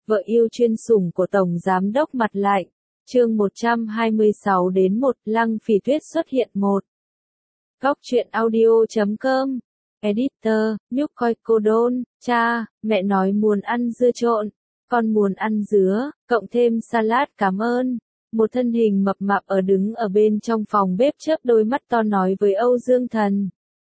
vợ yêu chuyên sủng của Tổng Giám đốc mặt lạnh. Chương 126 đến 1 Lăng Phỉ Tuyết xuất hiện 1. Góc truyện audio.com. Editor, nhúc coi cô đôn, cha, mẹ nói muốn ăn dưa trộn, con muốn ăn dứa, cộng thêm salad cảm ơn. Một thân hình mập mạp đứng ở bên trong phòng bếp chớp đôi mắt to nói với Âu Dương Thần.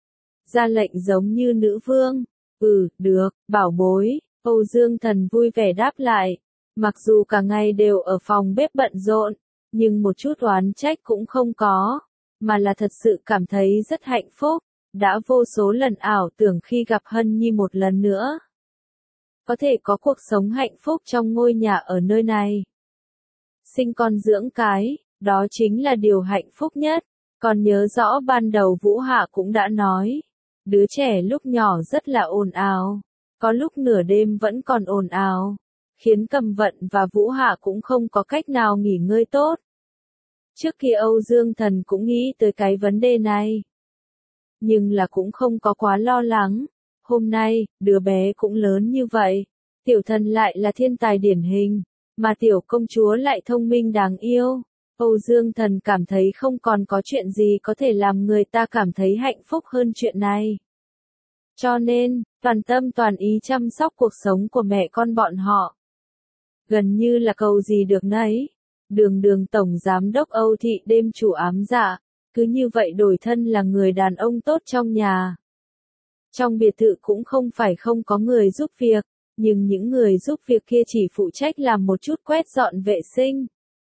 Ra lệnh giống như nữ vương. Được, bảo bối, Âu Dương Thần vui vẻ đáp lại. Mặc dù cả ngày đều ở phòng bếp bận rộn, nhưng một chút oán trách cũng không có, mà là thật sự cảm thấy rất hạnh phúc, đã vô số lần ảo tưởng khi gặp Hân Nhi một lần nữa. Có thể có cuộc sống hạnh phúc trong ngôi nhà ở nơi này. Sinh con dưỡng cái, đó chính là điều hạnh phúc nhất. Còn nhớ rõ ban đầu Vũ Hạ cũng đã nói, đứa trẻ lúc nhỏ rất là ồn ào, có lúc nửa đêm vẫn còn ồn ào, khiến Cầm Vận và Vũ Hạ cũng không có cách nào nghỉ ngơi tốt. Trước kia Âu Dương Thần cũng nghĩ tới cái vấn đề này, nhưng là cũng không có quá lo lắng. Hôm nay, đứa bé cũng lớn như vậy, tiểu thần lại là thiên tài điển hình, mà tiểu công chúa lại thông minh đáng yêu. Âu Dương Thần cảm thấy không còn có chuyện gì có thể làm người ta cảm thấy hạnh phúc hơn chuyện này. Cho nên, toàn tâm toàn ý chăm sóc cuộc sống của mẹ con bọn họ. Gần như là cầu gì được nấy. Đường Tổng Giám đốc Âu Thị đêm chủ ám dạ, cứ như vậy đổi thân là người đàn ông tốt trong nhà. Trong biệt thự cũng không phải không có người giúp việc, nhưng những người giúp việc kia chỉ phụ trách làm một chút quét dọn vệ sinh.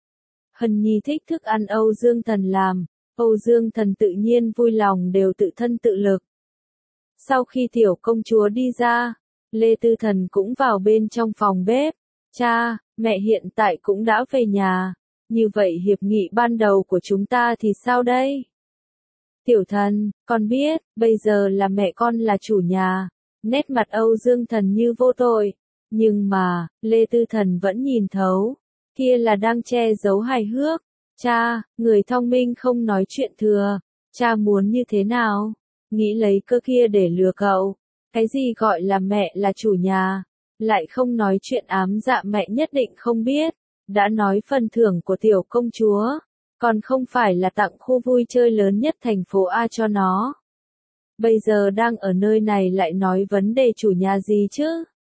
Hân Nhi thích thức ăn Âu Dương Thần làm, Âu Dương Thần tự nhiên vui lòng đều tự thân tự lực. Sau khi tiểu công chúa đi ra, Lê Tư Thần cũng vào bên trong phòng bếp. Cha, mẹ hiện tại cũng đã về nhà, như vậy hiệp nghị ban đầu của chúng ta thì sao đây? Tiểu Thần, con biết, bây giờ là mẹ con là chủ nhà. Nét mặt Âu Dương Thần như vô tội, nhưng mà, Lê Tư Thần vẫn nhìn thấu, kia là đang che giấu hài hước. Cha, người thông minh không nói chuyện thừa, cha muốn như thế nào? Nghĩ lấy cơ kia để lừa cậu. Cái gì gọi là mẹ là chủ nhà? Lại không nói chuyện ám dạ mẹ nhất định không biết. Đã nói phần thưởng của tiểu công chúa, còn không phải là tặng khu vui chơi lớn nhất thành phố A cho nó. Bây giờ đang ở nơi này lại nói vấn đề chủ nhà gì chứ?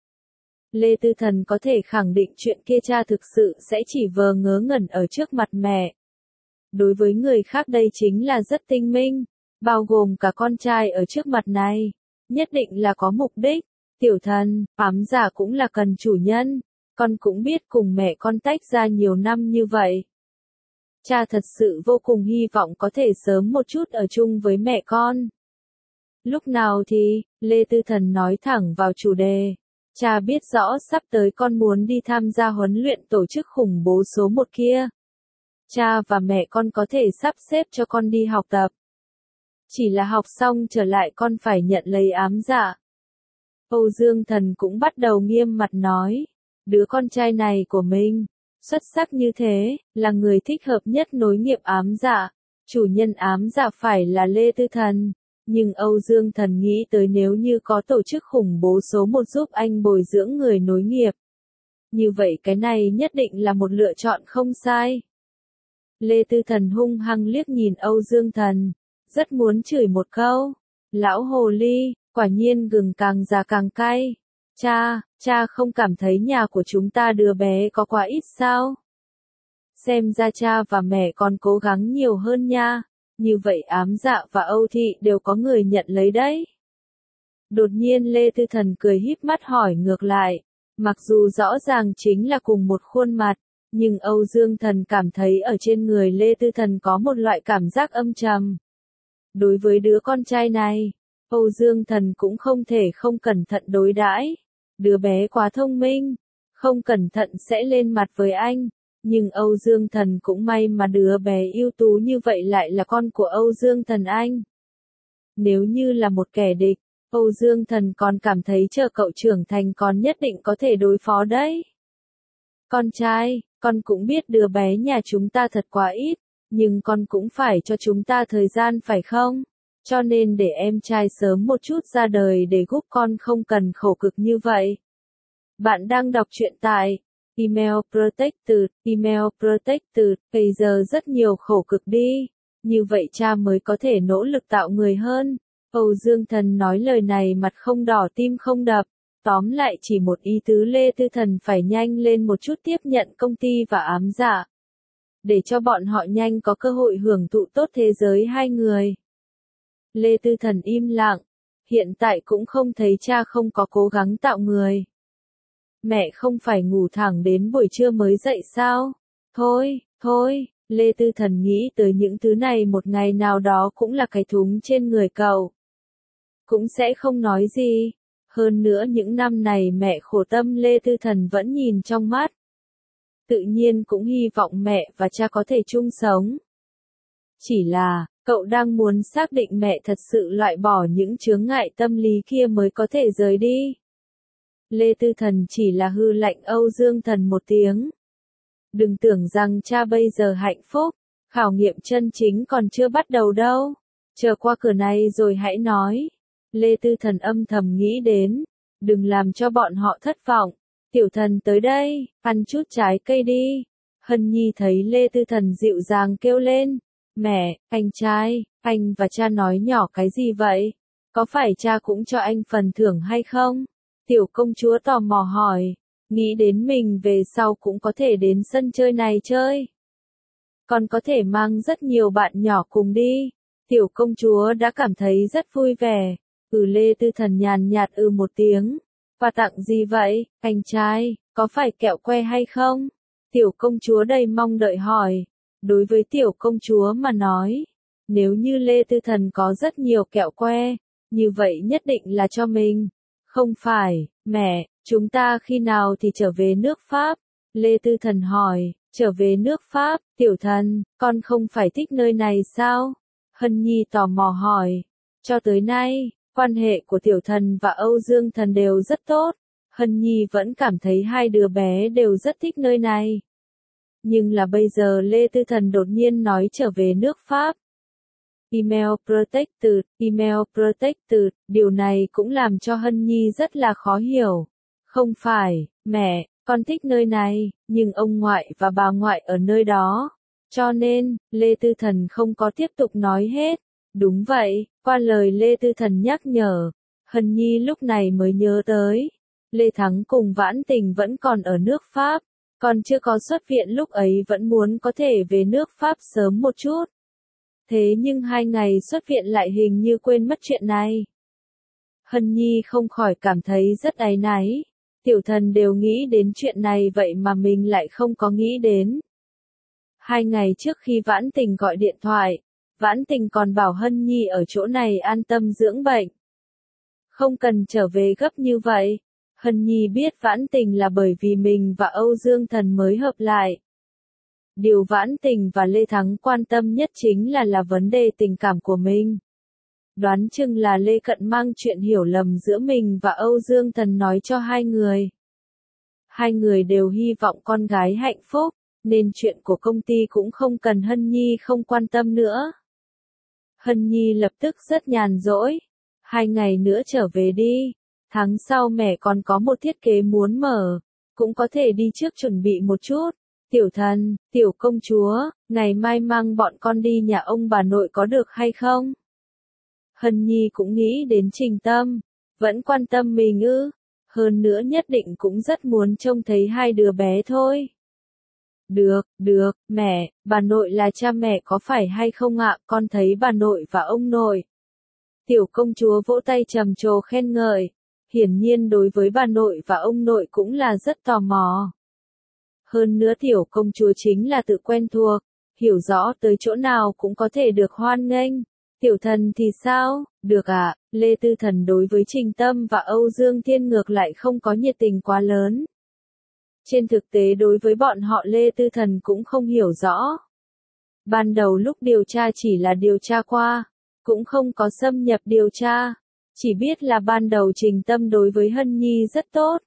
Lê Tư Thần có thể khẳng định chuyện kia cha thực sự sẽ chỉ vờ ngớ ngẩn ở trước mặt mẹ. Đối với người khác đây chính là rất tinh minh, bao gồm cả con trai ở trước mặt này, nhất định là có mục đích. Tiểu Thần, ám giả cũng là cần chủ nhân, con cũng biết cùng mẹ con tách ra nhiều năm như vậy. Cha thật sự vô cùng hy vọng có thể sớm một chút ở chung với mẹ con. Lúc nào thì, Lê Tư Thần nói thẳng vào chủ đề. Cha biết rõ sắp tới con muốn đi tham gia huấn luyện tổ chức khủng bố số 1 kia. Cha và mẹ con có thể sắp xếp cho con đi học tập. Chỉ là học xong trở lại con phải nhận lấy ám dạ. Âu Dương Thần cũng bắt đầu nghiêm mặt nói. Đứa con trai này của mình, xuất sắc như thế, là người thích hợp nhất nối nghiệp ám dạ. Chủ nhân ám dạ phải là Lê Tư Thần. Nhưng Âu Dương Thần nghĩ tới nếu như có tổ chức khủng bố số 1 giúp anh bồi dưỡng người nối nghiệp. Như vậy cái này nhất định là một lựa chọn không sai. Lê Tư Thần hung hăng liếc nhìn Âu Dương Thần, rất muốn chửi một câu. Lão hồ ly, quả nhiên gừng càng già càng cay. Cha không cảm thấy nhà của chúng ta đứa bé có quá ít sao? Xem ra cha và mẹ còn cố gắng nhiều hơn nha. Như vậy ám dạ và Âu Thị đều có người nhận lấy đấy. Đột nhiên Lê Tư Thần cười híp mắt hỏi ngược lại. Mặc dù rõ ràng chính là cùng một khuôn mặt, nhưng Âu Dương Thần cảm thấy ở trên người Lê Tư Thần có một loại cảm giác âm trầm. Đối với đứa con trai này, Âu Dương Thần cũng không thể không cẩn thận đối đãi. Đứa bé quá thông minh, không cẩn thận sẽ lên mặt với anh. Nhưng Âu Dương Thần cũng may mà đứa bé ưu tú như vậy lại là con của Âu Dương Thần anh. Nếu như là một kẻ địch, Âu Dương Thần còn cảm thấy chờ cậu trưởng thành còn nhất định có thể đối phó đấy. Con trai, con cũng biết đứa bé nhà chúng ta thật quá ít, nhưng con cũng phải cho chúng ta thời gian phải không? Cho nên để em trai sớm một chút ra đời để giúp con không cần khổ cực như vậy. Bạn đang đọc truyện tại Email Protected, Email Protected, bây giờ rất nhiều khổ cực đi. Như vậy cha mới có thể nỗ lực tạo người hơn. Âu Dương Thần nói lời này mặt không đỏ tim không đập. Tóm lại chỉ một ý tứ Lê Tư Thần phải nhanh lên một chút tiếp nhận công ty và ám dạ. Để cho bọn họ nhanh có cơ hội hưởng thụ tốt thế giới hai người. Lê Tư Thần im lặng. Hiện tại cũng không thấy cha không có cố gắng tạo người. Mẹ không phải ngủ thẳng đến buổi trưa mới dậy sao? Thôi, Lê Tư Thần nghĩ tới những thứ này một ngày nào đó cũng là cái thúng trên người cậu. Cũng sẽ không nói gì. Hơn nữa những năm này mẹ khổ tâm Lê Tư Thần vẫn nhìn trong mắt. Tự nhiên cũng hy vọng mẹ và cha có thể chung sống. Chỉ là, cậu đang muốn xác định mẹ thật sự loại bỏ những chướng ngại tâm lý kia mới có thể rời đi. Lê Tư Thần chỉ là hư lạnh Âu Dương Thần một tiếng. Đừng tưởng rằng cha bây giờ hạnh phúc, khảo nghiệm chân chính còn chưa bắt đầu đâu. Chờ qua cửa này rồi hãy nói. Lê Tư Thần âm thầm nghĩ đến. Đừng làm cho bọn họ thất vọng. Tiểu Thần tới đây, ăn chút trái cây đi. Hân Nhi thấy Lê Tư Thần dịu dàng kêu lên. Mẹ, anh trai, anh và cha nói nhỏ cái gì vậy? Có phải cha cũng cho anh phần thưởng hay không? Tiểu công chúa tò mò hỏi. Nghĩ đến mình về sau cũng có thể đến sân chơi này chơi. Còn có thể mang rất nhiều bạn nhỏ cùng đi. Tiểu công chúa đã cảm thấy rất vui vẻ. Lê Tư Thần nhàn nhạt một tiếng. Và tặng gì vậy, anh trai, có phải kẹo que hay không? Tiểu công chúa đầy mong đợi hỏi. Đối với tiểu công chúa mà nói, nếu như Lê Tư Thần có rất nhiều kẹo que, như vậy nhất định là cho mình. Không phải, mẹ, chúng ta khi nào thì trở về nước Pháp? Lê Tư Thần hỏi, trở về nước Pháp, Tiểu Thần, con không phải thích nơi này sao? Hân Nhi tò mò hỏi, cho tới nay, quan hệ của Tiểu Thần và Âu Dương Thần đều rất tốt. Hân Nhi vẫn cảm thấy hai đứa bé đều rất thích nơi này. Nhưng là bây giờ Lê Tư Thần đột nhiên nói trở về nước Pháp. Email Protected, điều này cũng làm cho Hân Nhi rất là khó hiểu. Không phải, mẹ, con thích nơi này, nhưng ông ngoại và bà ngoại ở nơi đó. Cho nên, Lê Tư Thần không có tiếp tục nói hết. Đúng vậy, qua lời Lê Tư Thần nhắc nhở, Hân Nhi lúc này mới nhớ tới. Lê Thắng cùng Vãn Tình vẫn còn ở nước Pháp. Còn chưa có xuất viện lúc ấy vẫn muốn có thể về nước Pháp sớm một chút. Thế nhưng 2 ngày xuất viện lại hình như quên mất chuyện này. Hân Nhi không khỏi cảm thấy rất áy náy. Tiểu Thần đều nghĩ đến chuyện này vậy mà mình lại không có nghĩ đến. 2 ngày trước khi Vãn Tình gọi điện thoại, Vãn Tình còn bảo Hân Nhi ở chỗ này an tâm dưỡng bệnh. Không cần trở về gấp như vậy. Hân Nhi biết Vãn Tình là bởi vì mình và Âu Dương Thần mới hợp lại. Điều Vãn Tình và Lê Thắng quan tâm nhất chính là vấn đề tình cảm của mình. Đoán chừng là Lê Cận mang chuyện hiểu lầm giữa mình và Âu Dương Thần nói cho hai người. Hai người đều hy vọng con gái hạnh phúc, nên chuyện của công ty cũng không cần Hân Nhi không quan tâm nữa. Hân Nhi lập tức rất nhàn rỗi. 2 ngày nữa trở về đi. Tháng sau mẹ còn có một thiết kế muốn mở, cũng có thể đi trước chuẩn bị một chút. Tiểu Thần, tiểu công chúa, ngày mai mang bọn con đi nhà ông bà nội có được hay không? Hân Nhi cũng nghĩ đến Trình Tâm, vẫn quan tâm mình ư? Hơn nữa nhất định cũng rất muốn trông thấy hai đứa bé thôi. Được, mẹ, bà nội là cha mẹ có phải hay không ạ? Con thấy bà nội và ông nội. Tiểu công chúa vỗ tay trầm trồ khen ngợi. Hiển nhiên đối với bà nội và ông nội cũng là rất tò mò. Hơn nữa tiểu công chúa chính là tự quen thuộc, hiểu rõ tới chỗ nào cũng có thể được hoan nghênh. Tiểu Thần thì sao? Được ạ, Lê Tư Thần đối với Trình Tâm và Âu Dương Thiên ngược lại không có nhiệt tình quá lớn. Trên thực tế đối với bọn họ Lê Tư Thần cũng không hiểu rõ. Ban đầu lúc điều tra chỉ là điều tra qua, cũng không có xâm nhập điều tra. Chỉ biết là ban đầu Trình Tâm đối với Hân Nhi rất tốt.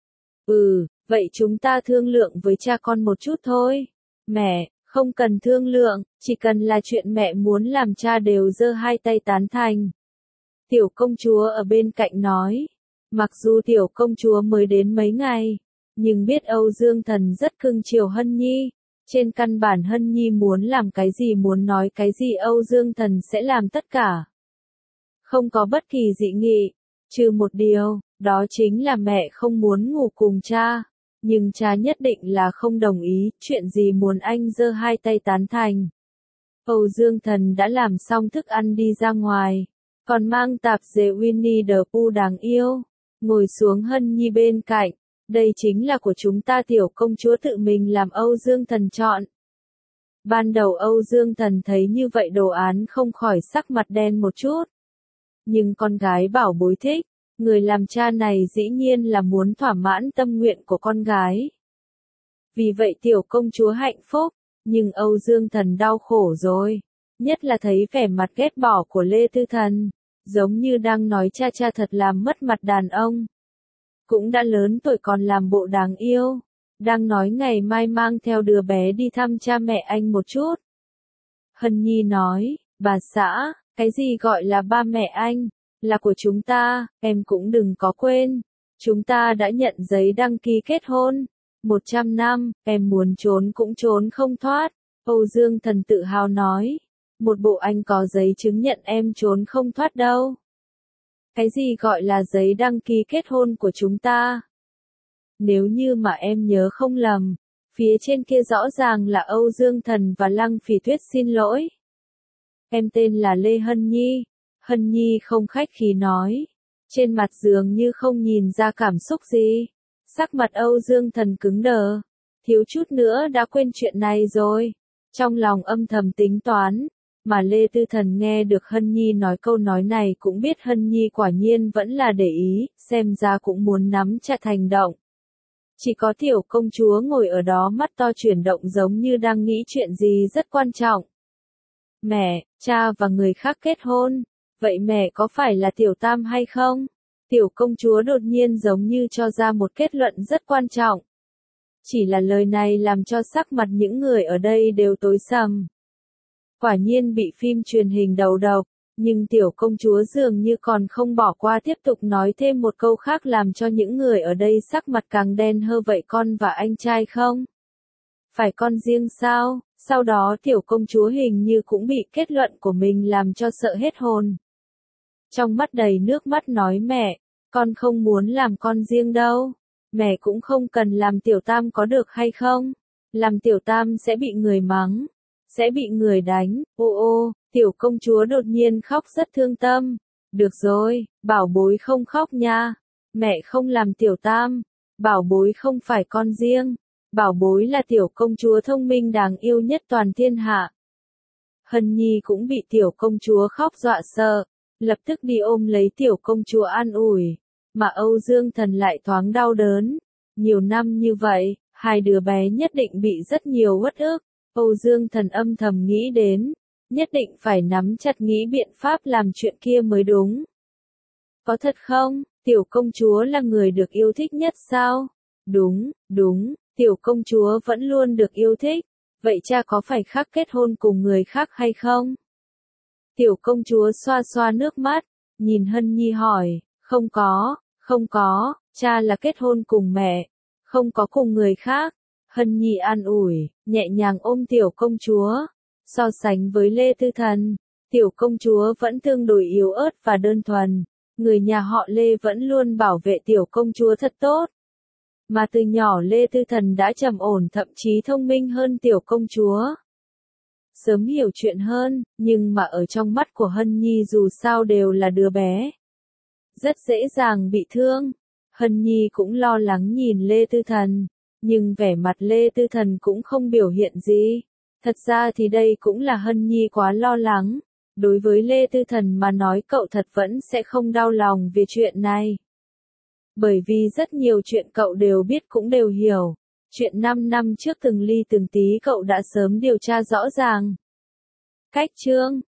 Vậy chúng ta thương lượng với cha con một chút thôi. Mẹ, không cần thương lượng, chỉ cần là chuyện mẹ muốn làm cha đều giơ hai tay tán thành. Tiểu công chúa ở bên cạnh nói. Mặc dù tiểu công chúa mới đến mấy ngày, nhưng biết Âu Dương Thần rất cưng chiều Hân Nhi. Trên căn bản Hân Nhi muốn làm cái gì, muốn nói cái gì, Âu Dương Thần sẽ làm tất cả. Không có bất kỳ dị nghị, trừ một điều, đó chính là mẹ không muốn ngủ cùng cha. Nhưng cha nhất định là không đồng ý, chuyện gì muốn anh giơ hai tay tán thành. Âu Dương Thần đã làm xong thức ăn đi ra ngoài, còn mang tạp dề Winnie the Pooh đáng yêu, ngồi xuống Hân Nhi bên cạnh. Đây chính là của chúng ta, tiểu công chúa tự mình làm, Âu Dương Thần chọn. Ban đầu Âu Dương Thần thấy như vậy đồ án không khỏi sắc mặt đen một chút. Nhưng con gái bảo bối thích, người làm cha này dĩ nhiên là muốn thỏa mãn tâm nguyện của con gái. Vì vậy tiểu công chúa hạnh phúc, nhưng Âu Dương Thần đau khổ rồi. Nhất là thấy vẻ mặt ghét bỏ của Lê Tư Thần, giống như đang nói cha cha thật làm mất mặt đàn ông. Cũng đã lớn tuổi còn làm bộ đáng yêu, đang nói ngày mai mang theo đứa bé đi thăm cha mẹ anh một chút. Hân Nhi nói, bà xã, cái gì gọi là ba mẹ anh, là của chúng ta, em cũng đừng có quên. Chúng ta đã nhận giấy đăng ký kết hôn. 100 năm, em muốn trốn cũng trốn không thoát. Âu Dương Thần tự hào nói. Một bộ anh có giấy chứng nhận em trốn không thoát đâu. Cái gì gọi là giấy đăng ký kết hôn của chúng ta? Nếu như mà em nhớ không lầm, phía trên kia rõ ràng là Âu Dương Thần và Lăng Phỉ Tuyết, xin lỗi. Em tên là Lê Hân Nhi. Hân Nhi không khách khí nói. Trên mặt dường như không nhìn ra cảm xúc gì. Sắc mặt Âu Dương Thần cứng đờ. Thiếu chút nữa đã quên chuyện này rồi. Trong lòng âm thầm tính toán. Mà Lê Tư Thần nghe được Hân Nhi nói câu nói này cũng biết Hân Nhi quả nhiên vẫn là để ý, xem ra cũng muốn nắm chặt hành động. Chỉ có tiểu công chúa ngồi ở đó mắt to chuyển động giống như đang nghĩ chuyện gì rất quan trọng. Mẹ, cha và người khác kết hôn, vậy mẹ có phải là tiểu tam hay không? Tiểu công chúa đột nhiên giống như cho ra một kết luận rất quan trọng. Chỉ là lời này làm cho sắc mặt những người ở đây đều tối sầm. Quả nhiên bị phim truyền hình đầu độc, nhưng tiểu công chúa dường như còn không bỏ qua, tiếp tục nói thêm một câu khác làm cho những người ở đây sắc mặt càng đen hơn. Vậy con và anh trai không? Phải con riêng sao? Sau đó tiểu công chúa hình như cũng bị kết luận của mình làm cho sợ hết hồn. Trong mắt đầy nước mắt nói, mẹ, con không muốn làm con riêng đâu. Mẹ cũng không cần làm tiểu tam có được hay không? Làm tiểu tam sẽ bị người mắng, sẽ bị người đánh. Ô, tiểu công chúa đột nhiên khóc rất thương tâm. Được rồi, bảo bối không khóc nha. Mẹ không làm tiểu tam. Bảo bối không phải con riêng. Bảo bối là tiểu công chúa thông minh đáng yêu nhất toàn thiên hạ. Hân Nhi cũng bị tiểu công chúa khóc dọa sợ, lập tức đi ôm lấy tiểu công chúa an ủi. Mà Âu Dương Thần lại thoáng đau đớn. Nhiều năm như vậy, hai đứa bé nhất định bị rất nhiều uất ức. Âu Dương Thần âm thầm nghĩ đến, nhất định phải nắm chặt nghĩ biện pháp làm chuyện kia mới đúng. Có thật không? Tiểu công chúa là người được yêu thích nhất sao? Đúng, tiểu công chúa vẫn luôn được yêu thích. Vậy cha có phải khác kết hôn cùng người khác hay không? Tiểu công chúa xoa xoa nước mắt, nhìn Hân Nhi hỏi, không có, cha là kết hôn cùng mẹ, không có cùng người khác. Hân Nhi an ủi, nhẹ nhàng ôm tiểu công chúa. So sánh với Lê Tư Thần, tiểu công chúa vẫn tương đối yếu ớt và đơn thuần. Người nhà họ Lê vẫn luôn bảo vệ tiểu công chúa thật tốt. Mà từ nhỏ Lê Tư Thần đã trầm ổn, thậm chí thông minh hơn tiểu công chúa. Sớm hiểu chuyện hơn, nhưng mà ở trong mắt của Hân Nhi dù sao đều là đứa bé. Rất dễ dàng bị thương. Hân Nhi cũng lo lắng nhìn Lê Tư Thần, nhưng vẻ mặt Lê Tư Thần cũng không biểu hiện gì. Thật ra thì đây cũng là Hân Nhi quá lo lắng. Đối với Lê Tư Thần mà nói cậu thật vẫn sẽ không đau lòng vì chuyện này. Bởi vì rất nhiều chuyện cậu đều biết cũng đều hiểu. Chuyện 5 năm trước từng ly từng tí cậu đã sớm điều tra rõ ràng. Cách chương